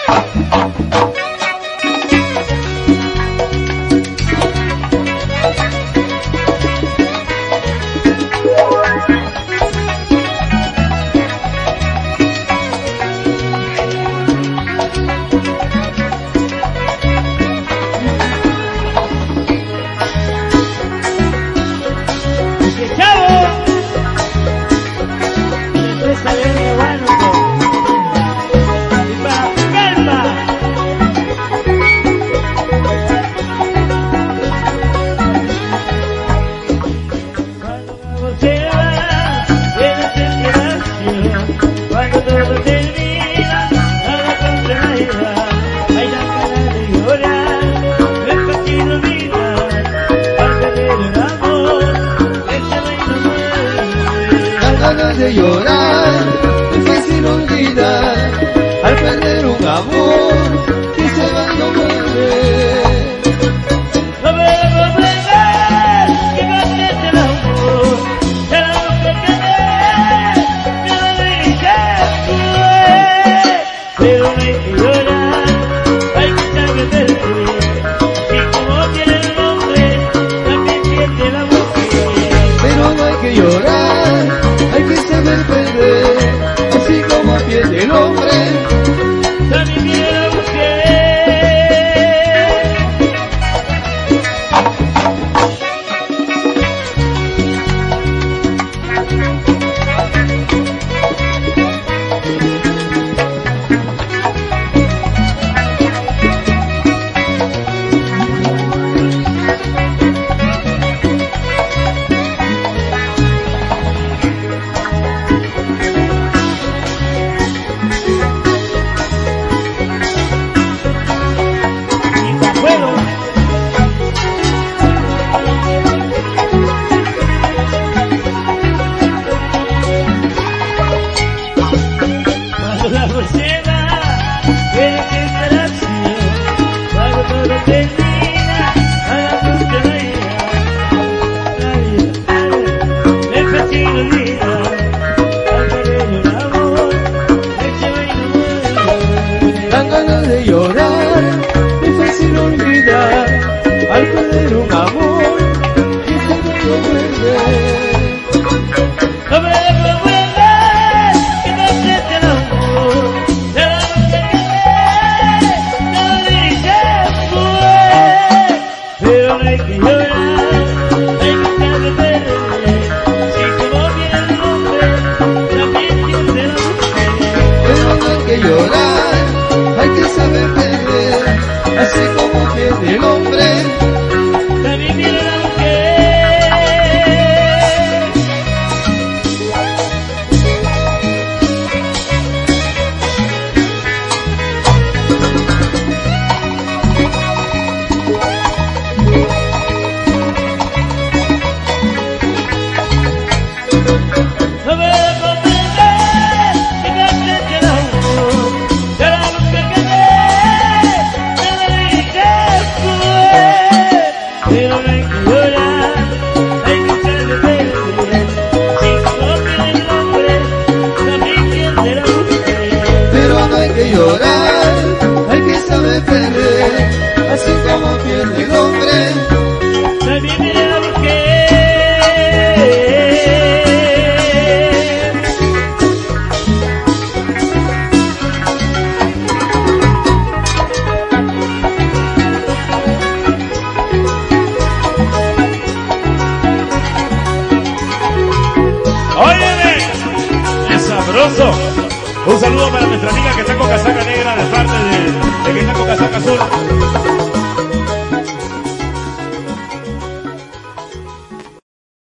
De llorar, difícil olvidar al perder un amor que se va y no vuelve. No me comprender que no siente el amor, era lo que quedé, que no me dije pero no hay que llorar, hay que saber perder, y como tiene el nombre, también siente la mujer. Pero no hay que llorar, hay que saber perder, así como pierde el hombre, también viene la mujer. dan ganas de llorar, difícil olvidar al perder un amor que se va y no vuelve. No me comprender que no siente el amor, era lo que quedé, que no dije pero no hay que llorar, hay que saber perder, si como viene el hombre, también siente la mujer. Pero no hay que llorar, hay que saber perder, así como pierde el hombre, también viene la mujer. No me comprender que no siente el amor, era lo que quedé, que no dije pero no hay que llorar, hay que saber perder, si como tiene el hombre, también tiene la mujer. pero no hay que llorar, hay que saber perder, así como pierde el hombre. También viene la mujer. Óyeme, es sabroso. Un saludo para nuestra amiga que está con casaca negra de parte de que está con casaca azul.